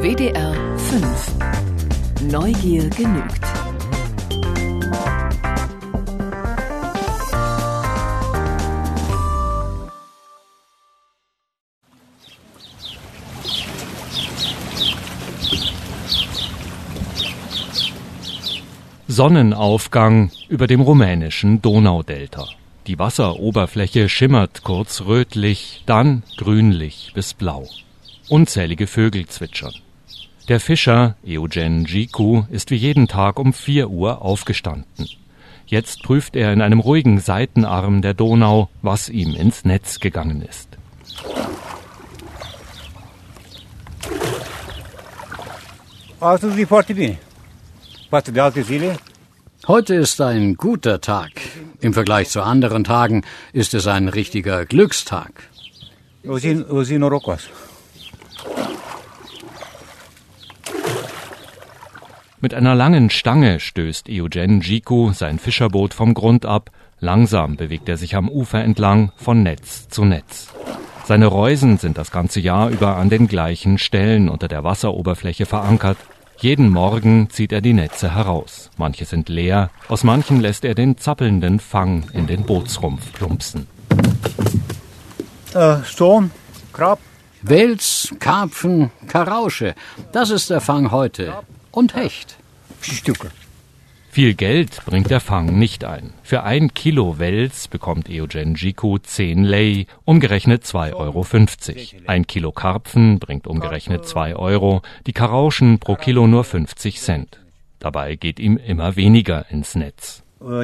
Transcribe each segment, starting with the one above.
WDR 5. Neugier genügt. Sonnenaufgang über dem rumänischen Donaudelta. Die Wasseroberfläche schimmert kurz rötlich, dann grünlich bis blau. Unzählige Vögel zwitschern. Der Fischer Eugen Gicu ist wie jeden Tag um 4 Uhr aufgestanden. Jetzt prüft er in einem ruhigen Seitenarm der Donau, was ihm ins Netz gegangen ist. Heute ist ein guter Tag. Im Vergleich zu anderen Tagen ist es ein richtiger Glückstag. Mit einer langen Stange stößt Eugen Gicu sein Fischerboot vom Grund ab. Langsam bewegt er sich am Ufer entlang von Netz zu Netz. Seine Reusen sind das ganze Jahr über an den gleichen Stellen unter der Wasseroberfläche verankert. Jeden Morgen zieht er die Netze heraus. Manche sind leer, aus manchen lässt er den zappelnden Fang in den Bootsrumpf plumpsen. Sturm, Krab. Wels, Karpfen, Karausche, das ist der Fang heute. Und Hecht. Viel Geld bringt der Fang nicht ein. Für 1 Kilo Wels bekommt Eugen Gicu 10 lei, umgerechnet 2,50 Euro. 1 Kilo Karpfen bringt umgerechnet 2 Euro, die Karauschen pro Kilo nur 50 Cent. Dabei geht ihm immer weniger ins Netz.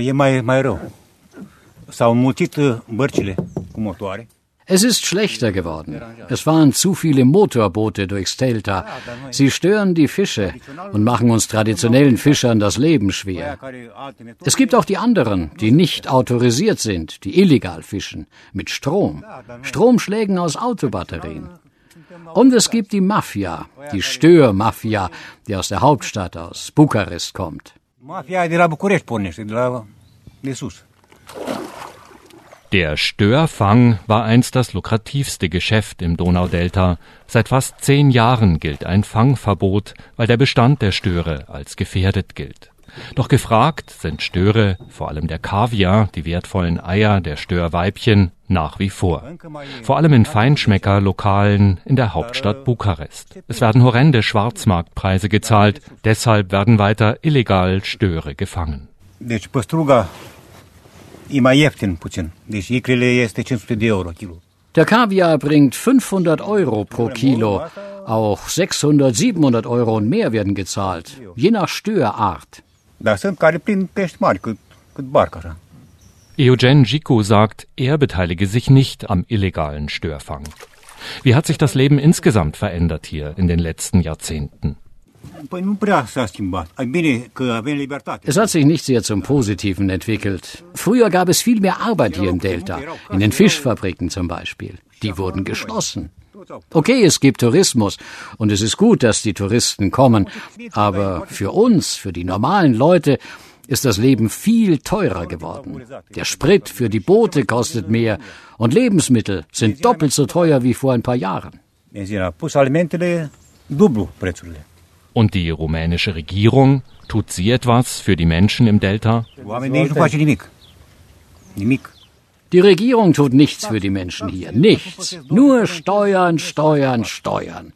Es ist schlechter geworden. Es fahren zu viele Motorboote durchs Delta. Sie stören die Fische und machen uns traditionellen Fischern das Leben schwer. Es gibt auch die anderen, die nicht autorisiert sind, die illegal fischen, mit Strom. Stromschlägen aus Autobatterien. Und es gibt die Mafia, die Störmafia, die aus der Hauptstadt, aus Bukarest kommt. Der Störfang war einst das lukrativste Geschäft im Donaudelta. Seit fast 10 Jahren gilt ein Fangverbot, weil der Bestand der Störe als gefährdet gilt. Doch gefragt sind Störe, vor allem der Kaviar, die wertvollen Eier der Störweibchen, nach wie vor. Vor allem in Feinschmeckerlokalen in der Hauptstadt Bukarest. Es werden horrende Schwarzmarktpreise gezahlt, deshalb werden weiter illegal Störe gefangen. Der Kaviar bringt 500 Euro pro Kilo. Auch 600, 700 Euro und mehr werden gezahlt, je nach Störart. Eugen Gicu sagt, er beteilige sich nicht am illegalen Störfang. Wie hat sich das Leben insgesamt verändert hier in den letzten Jahrzehnten? Es hat sich nicht sehr zum Positiven entwickelt. Früher gab es viel mehr Arbeit hier im Delta, in den Fischfabriken zum Beispiel. Die wurden geschlossen. Okay, es gibt Tourismus und es ist gut, dass die Touristen kommen, aber für uns, für die normalen Leute, ist das Leben viel teurer geworden. Der Sprit für die Boote kostet mehr und Lebensmittel sind doppelt so teuer wie vor ein paar Jahren. Und die rumänische Regierung, tut sie etwas für die Menschen im Delta? Die Regierung tut nichts für die Menschen hier, nichts. Nur Steuern, Steuern, Steuern.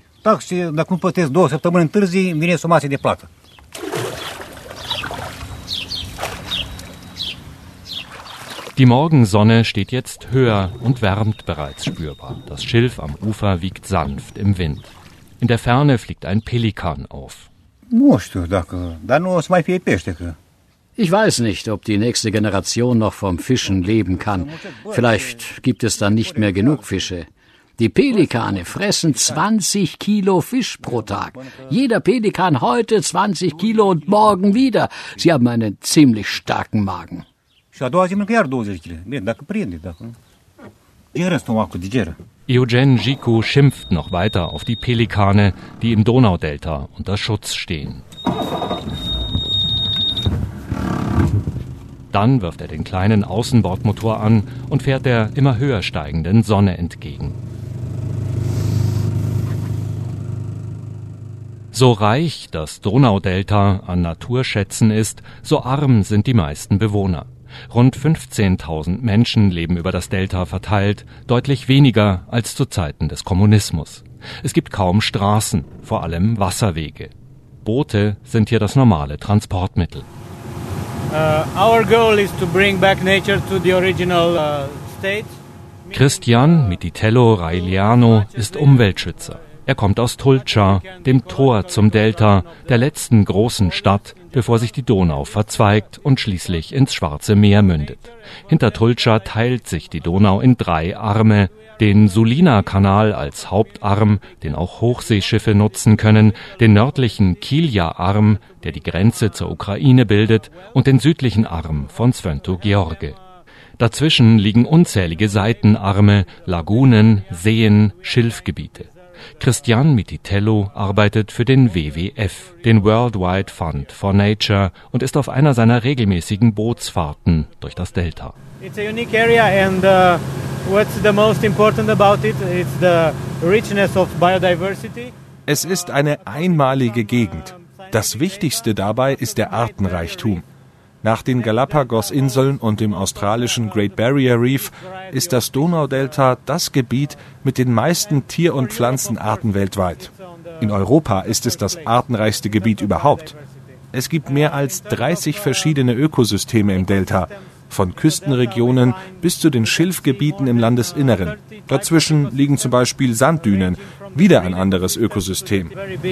Die Morgensonne steht jetzt höher und wärmt bereits spürbar. Das Schilf am Ufer wiegt sanft im Wind. In der Ferne fliegt ein Pelikan auf. Ich weiß nicht, ob die nächste Generation noch vom Fischen leben kann. Vielleicht gibt es dann nicht mehr genug Fische. Die Pelikane fressen 20 Kilo Fisch pro Tag. Jeder Pelikan heute 20 Kilo und morgen wieder. Sie haben einen ziemlich starken Magen. Eugen Gicu schimpft noch weiter auf die Pelikane, die im Donaudelta unter Schutz stehen. Dann wirft er den kleinen Außenbordmotor an und fährt der immer höher steigenden Sonne entgegen. So reich das Donaudelta an Naturschätzen ist, so arm sind die meisten Bewohner. Rund 15.000 Menschen leben über das Delta verteilt, deutlich weniger als zu Zeiten des Kommunismus. Es gibt kaum Straßen, vor allem Wasserwege. Boote sind hier das normale Transportmittel. Our goal is to bring back nature to the original state. Cristian Mititello Railiano ist Umweltschützer. Er kommt aus Tulcea, dem Tor zum Delta, der letzten großen Stadt, bevor sich die Donau verzweigt und schließlich ins Schwarze Meer mündet. Hinter Tulcea teilt sich die Donau in 3 Arme, den Sulina-Kanal als Hauptarm, den auch Hochseeschiffe nutzen können, den nördlichen Kilja-Arm, der die Grenze zur Ukraine bildet, und den südlichen Arm von Svento George. Dazwischen liegen unzählige Seitenarme, Lagunen, Seen, Schilfgebiete. Cristian Mititello arbeitet für den WWF, den Worldwide Fund for Nature, und ist auf einer seiner regelmäßigen Bootsfahrten durch das Delta. It's a unique area and what's the most important about it? It's the richness of biodiversity. Es ist eine einmalige Gegend. Das Wichtigste dabei ist der Artenreichtum. Nach den Galapagos-Inseln und dem australischen Great Barrier Reef ist das Donaudelta das Gebiet mit den meisten Tier- und Pflanzenarten weltweit. In Europa ist es das artenreichste Gebiet überhaupt. Es gibt mehr als 30 verschiedene Ökosysteme im Delta, von Küstenregionen bis zu den Schilfgebieten im Landesinneren. Dazwischen liegen zum Beispiel Sanddünen, wieder ein anderes Ökosystem.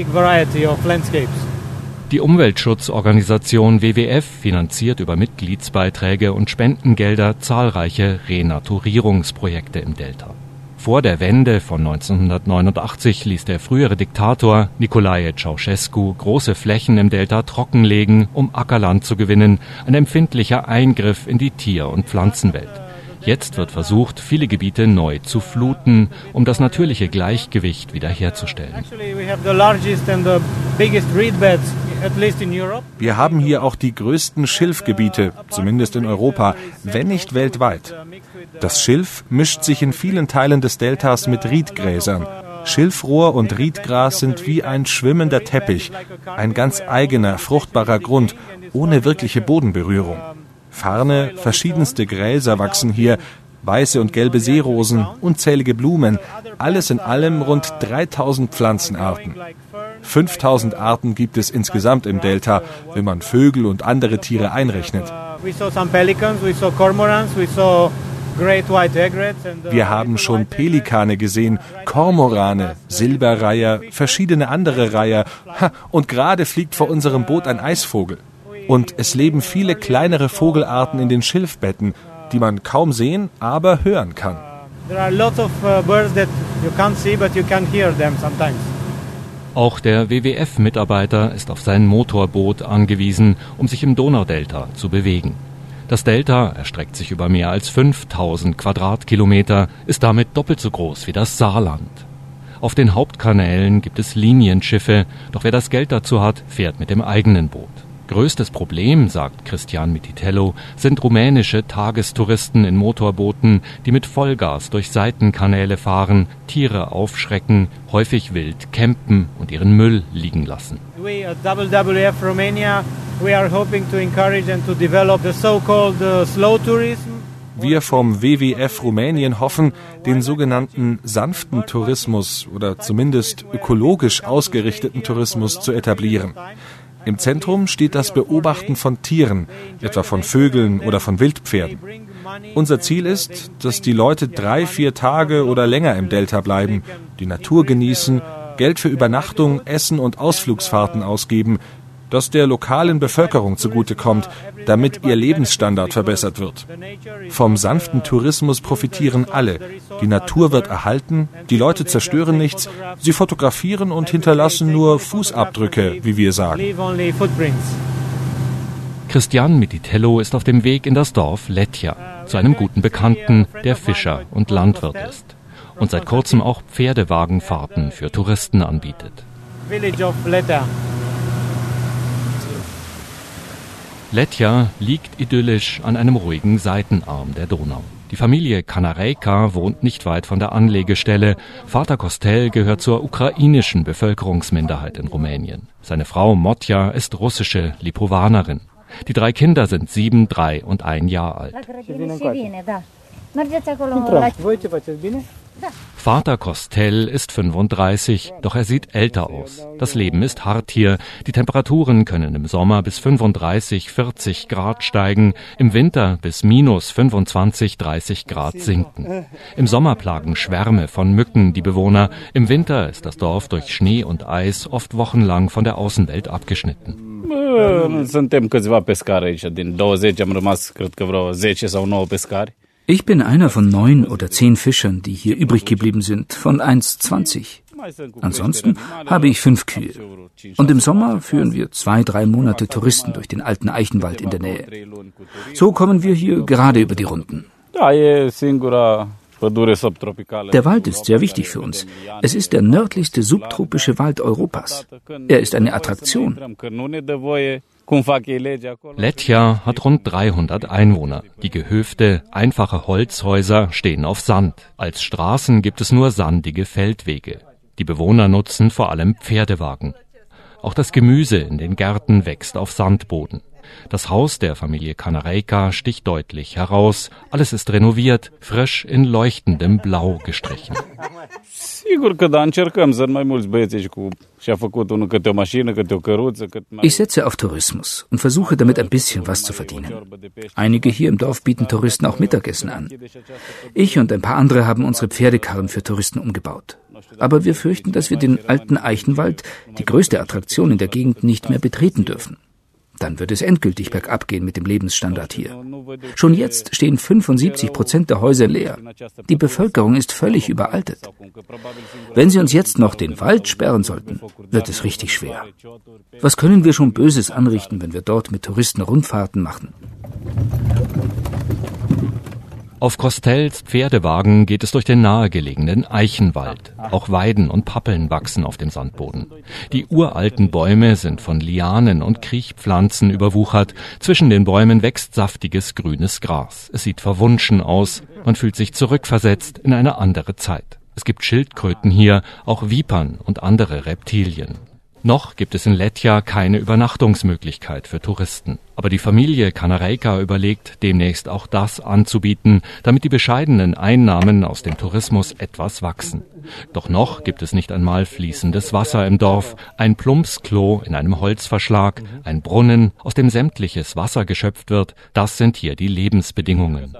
Die Umweltschutzorganisation WWF finanziert über Mitgliedsbeiträge und Spendengelder zahlreiche Renaturierungsprojekte im Delta. Vor der Wende von 1989 ließ der frühere Diktator Nicolae Ceausescu große Flächen im Delta trockenlegen, um Ackerland zu gewinnen, ein empfindlicher Eingriff in die Tier- und Pflanzenwelt. Jetzt wird versucht, viele Gebiete neu zu fluten, um das natürliche Gleichgewicht wiederherzustellen. Wir haben hier auch die größten Schilfgebiete, zumindest in Europa, wenn nicht weltweit. Das Schilf mischt sich in vielen Teilen des Deltas mit Riedgräsern. Schilfrohr und Riedgras sind wie ein schwimmender Teppich, ein ganz eigener, fruchtbarer Grund, ohne wirkliche Bodenberührung. Farne, verschiedenste Gräser wachsen hier, weiße und gelbe Seerosen, unzählige Blumen, alles in allem rund 3000 Pflanzenarten. 5000 Arten gibt es insgesamt im Delta, wenn man Vögel und andere Tiere einrechnet. Wir haben schon Pelikane gesehen, Kormorane, Silberreiher, verschiedene andere Reiher, und gerade fliegt vor unserem Boot ein Eisvogel. Und es leben viele kleinere Vogelarten in den Schilfbetten, die man kaum sehen, aber hören kann. Auch der WWF-Mitarbeiter ist auf sein Motorboot angewiesen, um sich im Donaudelta zu bewegen. Das Delta erstreckt sich über mehr als 5000 Quadratkilometer, ist damit doppelt so groß wie das Saarland. Auf den Hauptkanälen gibt es Linienschiffe, doch wer das Geld dazu hat, fährt mit dem eigenen Boot. Größtes Problem, sagt Cristian Mititello, sind rumänische Tagestouristen in Motorbooten, die mit Vollgas durch Seitenkanäle fahren, Tiere aufschrecken, häufig wild campen und ihren Müll liegen lassen. We at WWF Romania, we are hoping to encourage and to develop the so-called slow tourism. Wir vom WWF Rumänien hoffen, den sogenannten sanften Tourismus oder zumindest ökologisch ausgerichteten Tourismus zu etablieren. Im Zentrum steht das Beobachten von Tieren, etwa von Vögeln oder von Wildpferden. Unser Ziel ist, dass die Leute 3-4 Tage oder länger im Delta bleiben, die Natur genießen, Geld für Übernachtung, Essen und Ausflugsfahrten ausgeben, das der lokalen Bevölkerung zugutekommt, damit ihr Lebensstandard verbessert wird. Vom sanften Tourismus profitieren alle. Die Natur wird erhalten, die Leute zerstören nichts, sie fotografieren und hinterlassen nur Fußabdrücke, wie wir sagen. Cristian Mititello ist auf dem Weg in das Dorf Letja, zu einem guten Bekannten, der Fischer und Landwirt ist und seit kurzem auch Pferdewagenfahrten für Touristen anbietet. Letja liegt idyllisch an einem ruhigen Seitenarm der Donau. Die Familie Kanarejka wohnt nicht weit von der Anlegestelle. Vater Costel gehört zur ukrainischen Bevölkerungsminderheit in Rumänien. Seine Frau Motja ist russische Lipovanerin. Die 3 Kinder sind 7, 3 und 1 Jahr alt. Vater Costel ist 35, doch er sieht älter aus. Das Leben ist hart hier. Die Temperaturen können im Sommer bis 35, 40 Grad steigen, im Winter bis minus 25, 30 Grad sinken. Im Sommer plagen Schwärme von Mücken die Bewohner. Im Winter ist das Dorf durch Schnee und Eis oft wochenlang von der Außenwelt abgeschnitten. Ich bin einer von 9 oder 10 Fischern, die hier übrig geblieben sind, von 1,20. Ansonsten habe ich 5 Kühe. Und im Sommer führen wir 2-3 Monate Touristen durch den alten Eichenwald in der Nähe. So kommen wir hier gerade über die Runden. Der Wald ist sehr wichtig für uns. Es ist der nördlichste subtropische Wald Europas. Er ist eine Attraktion. Letja hat rund 300 Einwohner. Die Gehöfte, einfache Holzhäuser stehen auf Sand. Als Straßen gibt es nur sandige Feldwege. Die Bewohner nutzen vor allem Pferdewagen. Auch das Gemüse in den Gärten wächst auf Sandboden. Das Haus der Familie Kanarejka sticht deutlich heraus. Alles ist renoviert, frisch in leuchtendem Blau gestrichen. Ich setze auf Tourismus und versuche damit ein bisschen was zu verdienen. Einige hier im Dorf bieten Touristen auch Mittagessen an. Ich und ein paar andere haben unsere Pferdekarren für Touristen umgebaut. Aber wir fürchten, dass wir den alten Eichenwald, die größte Attraktion in der Gegend, nicht mehr betreten dürfen. Dann wird es endgültig bergab gehen mit dem Lebensstandard hier. Schon jetzt stehen 75% der Häuser leer. Die Bevölkerung ist völlig überaltet. Wenn sie uns jetzt noch den Wald sperren sollten, wird es richtig schwer. Was können wir schon Böses anrichten, wenn wir dort mit Touristen Rundfahrten machen? Auf Costels Pferdewagen geht es durch den nahegelegenen Eichenwald. Auch Weiden und Pappeln wachsen auf dem Sandboden. Die uralten Bäume sind von Lianen und Kriechpflanzen überwuchert. Zwischen den Bäumen wächst saftiges grünes Gras. Es sieht verwunschen aus. Man fühlt sich zurückversetzt in eine andere Zeit. Es gibt Schildkröten hier, auch Vipern und andere Reptilien. Noch gibt es in Letja keine Übernachtungsmöglichkeit für Touristen. Aber die Familie Kanarejka überlegt, demnächst auch das anzubieten, damit die bescheidenen Einnahmen aus dem Tourismus etwas wachsen. Doch noch gibt es nicht einmal fließendes Wasser im Dorf, ein Plumpsklo in einem Holzverschlag, ein Brunnen, aus dem sämtliches Wasser geschöpft wird. Das sind hier die Lebensbedingungen.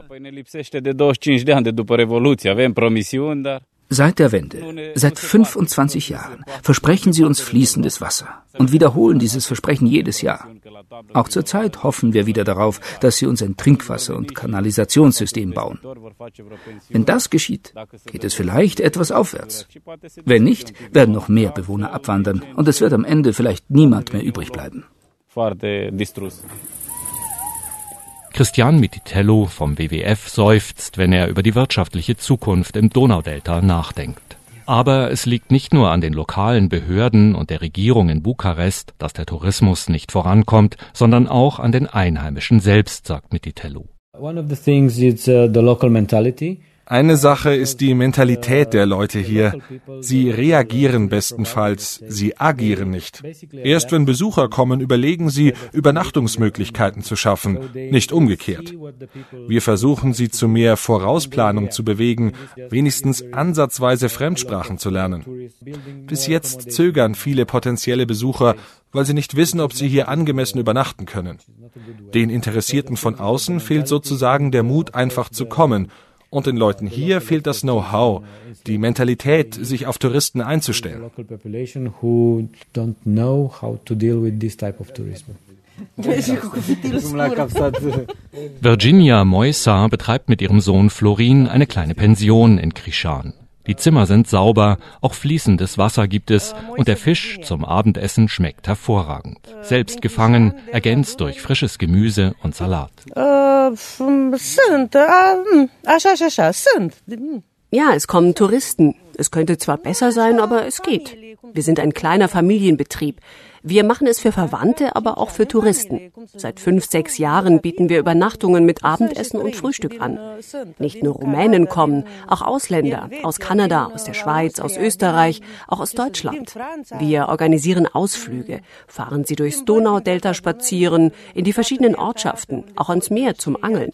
Seit der Wende, seit 25 Jahren, versprechen sie uns fließendes Wasser und wiederholen dieses Versprechen jedes Jahr. Auch zurzeit hoffen wir wieder darauf, dass sie uns ein Trinkwasser- und Kanalisationssystem bauen. Wenn das geschieht, geht es vielleicht etwas aufwärts. Wenn nicht, werden noch mehr Bewohner abwandern und es wird am Ende vielleicht niemand mehr übrig bleiben. Cristian Mititello vom WWF seufzt, wenn er über die wirtschaftliche Zukunft im Donaudelta nachdenkt. Aber es liegt nicht nur an den lokalen Behörden und der Regierung in Bukarest, dass der Tourismus nicht vorankommt, sondern auch an den Einheimischen selbst, sagt Mititello. Eine Sache ist die Mentalität der Leute hier. Sie reagieren bestenfalls, sie agieren nicht. Erst wenn Besucher kommen, überlegen sie, Übernachtungsmöglichkeiten zu schaffen, nicht umgekehrt. Wir versuchen sie zu mehr Vorausplanung zu bewegen, wenigstens ansatzweise Fremdsprachen zu lernen. Bis jetzt zögern viele potenzielle Besucher, weil sie nicht wissen, ob sie hier angemessen übernachten können. Den Interessierten von außen fehlt sozusagen der Mut, einfach zu kommen. Und den Leuten hier fehlt das Know-how, die Mentalität, sich auf Touristen einzustellen. Virginia Moisa betreibt mit ihrem Sohn Florin eine kleine Pension in Krișan. Die Zimmer sind sauber, auch fließendes Wasser gibt es und der Fisch zum Abendessen schmeckt hervorragend. Selbst gefangen, ergänzt durch frisches Gemüse und Salat. Ja, es kommen Touristen. Es könnte zwar besser sein, aber es geht. Wir sind ein kleiner Familienbetrieb. Wir machen es für Verwandte, aber auch für Touristen. Seit 5-6 Jahren bieten wir Übernachtungen mit Abendessen und Frühstück an. Nicht nur Rumänen kommen, auch Ausländer, aus Kanada, aus der Schweiz, aus Österreich, auch aus Deutschland. Wir organisieren Ausflüge, fahren sie durchs Donaudelta spazieren, in die verschiedenen Ortschaften, auch ans Meer zum Angeln.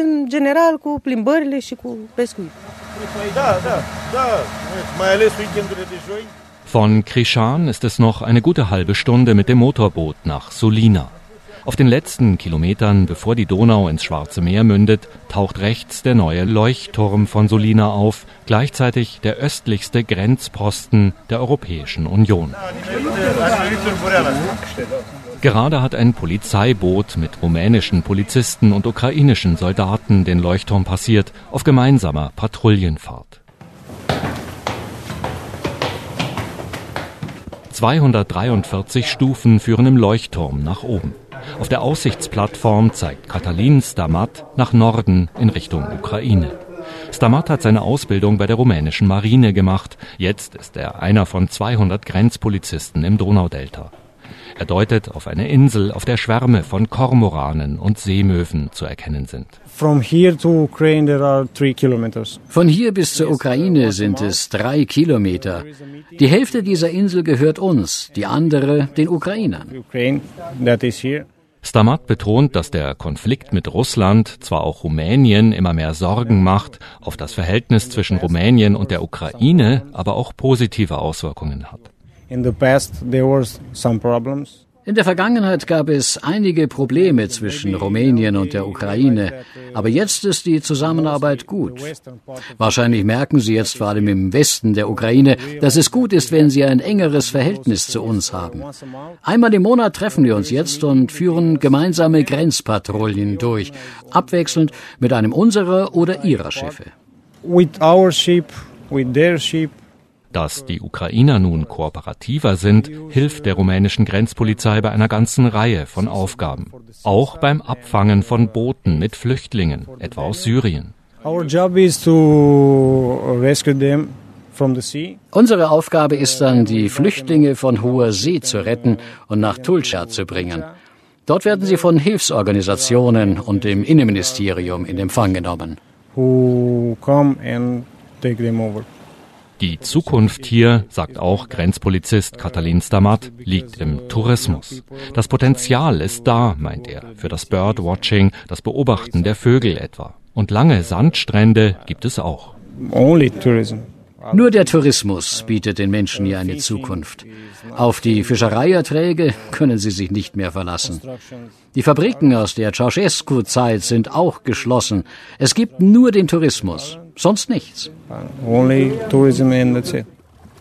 Von Crișan ist es noch eine gute halbe Stunde mit dem Motorboot nach Sulina. Auf den letzten Kilometern, bevor die Donau ins Schwarze Meer mündet, taucht rechts der neue Leuchtturm von Sulina auf, gleichzeitig der östlichste Grenzposten der Europäischen Union. Gerade hat ein Polizeiboot mit rumänischen Polizisten und ukrainischen Soldaten den Leuchtturm passiert, auf gemeinsamer Patrouillenfahrt. 243 Stufen führen im Leuchtturm nach oben. Auf der Aussichtsplattform zeigt Cătălin Stamat nach Norden in Richtung Ukraine. Stamat hat seine Ausbildung bei der rumänischen Marine gemacht. Jetzt ist er einer von 200 Grenzpolizisten im Donaudelta. Er deutet auf eine Insel, auf der Schwärme von Kormoranen und Seemöwen zu erkennen sind. From here to Ukraine there are 3 kilometers. Von hier bis zur Ukraine sind es 3 Kilometer. Die Hälfte dieser Insel gehört uns, die andere den Ukrainern. Ukraine, that is here. Stamat betont, dass der Konflikt mit Russland zwar auch Rumänien immer mehr Sorgen macht, auf das Verhältnis zwischen Rumänien und der Ukraine aber auch positive Auswirkungen hat. In the past there were some problems. In der Vergangenheit gab es einige Probleme zwischen Rumänien und der Ukraine, aber jetzt ist die Zusammenarbeit gut. Wahrscheinlich merken Sie jetzt vor allem im Westen der Ukraine, dass es gut ist, wenn Sie ein engeres Verhältnis zu uns haben. Einmal im Monat treffen wir uns jetzt und führen gemeinsame Grenzpatrouillen durch, abwechselnd mit einem unserer oder Ihrer Schiffe. With our ship, with their ship. Dass die Ukrainer nun kooperativer sind, hilft der rumänischen Grenzpolizei bei einer ganzen Reihe von Aufgaben. Auch beim Abfangen von Booten mit Flüchtlingen, etwa aus Syrien. Our job is to rescue them from the sea. Unsere Aufgabe ist dann, die Flüchtlinge von hoher See zu retten und nach Tulcha zu bringen. Dort werden sie von Hilfsorganisationen und dem Innenministerium in Empfang genommen. Who come and take them over. Die Zukunft hier, sagt auch Grenzpolizist Cătălin Stamat, liegt im Tourismus. Das Potenzial ist da, meint er, für das Birdwatching, das Beobachten der Vögel etwa. Und lange Sandstrände gibt es auch. Only tourism. Nur der Tourismus bietet den Menschen hier eine Zukunft. Auf die Fischereierträge können sie sich nicht mehr verlassen. Die Fabriken aus der Ceausescu-Zeit sind auch geschlossen. Es gibt nur den Tourismus, sonst nichts. Only tourism and that's it.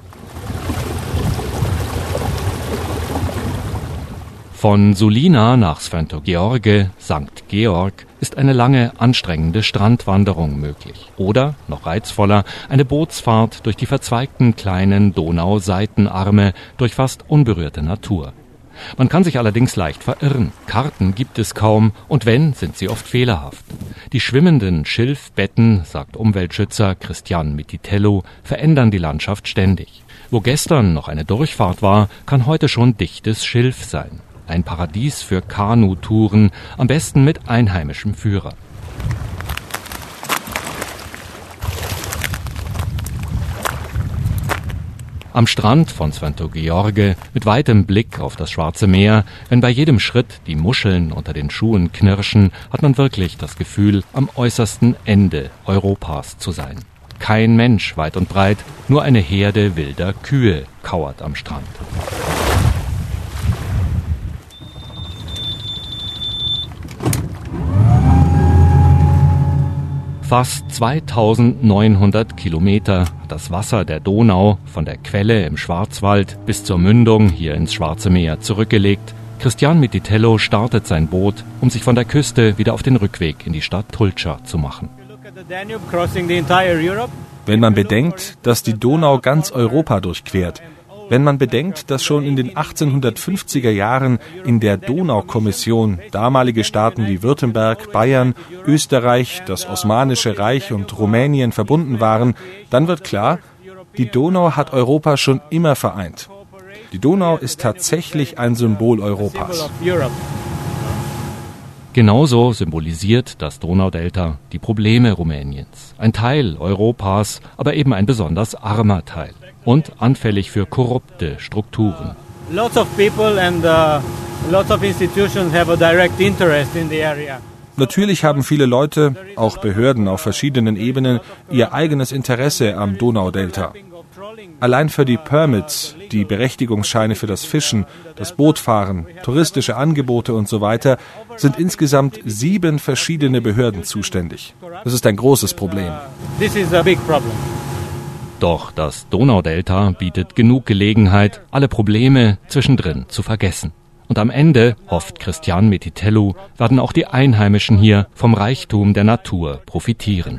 Von Sulina nach Sfântu-Gheorghe, St. Georg, ist eine lange, anstrengende Strandwanderung möglich. Oder, noch reizvoller, eine Bootsfahrt durch die verzweigten kleinen Donau-Seitenarme durch fast unberührte Natur. Man kann sich allerdings leicht verirren. Karten gibt es kaum und wenn, sind sie oft fehlerhaft. Die schwimmenden Schilfbetten, sagt Umweltschützer Cristian Mititello, verändern die Landschaft ständig. Wo gestern noch eine Durchfahrt war, kann heute schon dichtes Schilf sein. Ein Paradies für Kanutouren, am besten mit einheimischem Führer. Am Strand von Sfântu-Gheorghe mit weitem Blick auf das Schwarze Meer, wenn bei jedem Schritt die Muscheln unter den Schuhen knirschen, hat man wirklich das Gefühl, am äußersten Ende Europas zu sein. Kein Mensch weit und breit, nur eine Herde wilder Kühe kauert am Strand. Fast 2900 Kilometer hat das Wasser der Donau von der Quelle im Schwarzwald bis zur Mündung hier ins Schwarze Meer zurückgelegt. Cristian Mititello startet sein Boot, um sich von der Küste wieder auf den Rückweg in die Stadt Tulcha zu machen. Wenn man bedenkt, dass die Donau ganz Europa durchquert, wenn man bedenkt, dass schon in den 1850er Jahren in der Donaukommission damalige Staaten wie Württemberg, Bayern, Österreich, das Osmanische Reich und Rumänien verbunden waren, dann wird klar, die Donau hat Europa schon immer vereint. Die Donau ist tatsächlich ein Symbol Europas. Genauso symbolisiert das Donaudelta die Probleme Rumäniens. Ein Teil Europas, aber eben ein besonders armer Teil. Und anfällig für korrupte Strukturen. Lots of people and lots of institutions have a direct interest in the area. Natürlich haben viele Leute, auch Behörden auf verschiedenen Ebenen, ihr eigenes Interesse am Donaudelta. Allein für die Permits, die Berechtigungsscheine für das Fischen, das Bootfahren, touristische Angebote und so weiter, sind insgesamt 7 verschiedene Behörden zuständig. Das ist ein großes Problem. This is a big problem. Doch das Donaudelta bietet genug Gelegenheit, alle Probleme zwischendrin zu vergessen. Und am Ende, hofft Cristian Metitelu, werden auch die Einheimischen hier vom Reichtum der Natur profitieren.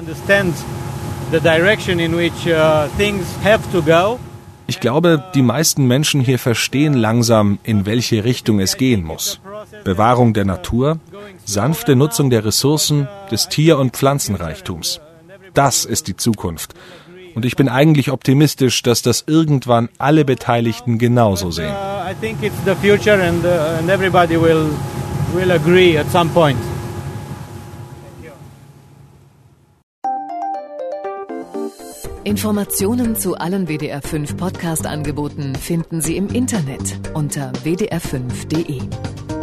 Ich glaube, die meisten Menschen hier verstehen langsam, in welche Richtung es gehen muss. Bewahrung der Natur, sanfte Nutzung der Ressourcen, des Tier- und Pflanzenreichtums. Das ist die Zukunft. Und ich bin eigentlich optimistisch, dass das irgendwann alle Beteiligten genauso sehen. I think it's the future and everybody will agree at some point. Informationen zu allen WDR 5 Podcast-Angeboten finden Sie im Internet unter wdr5.de.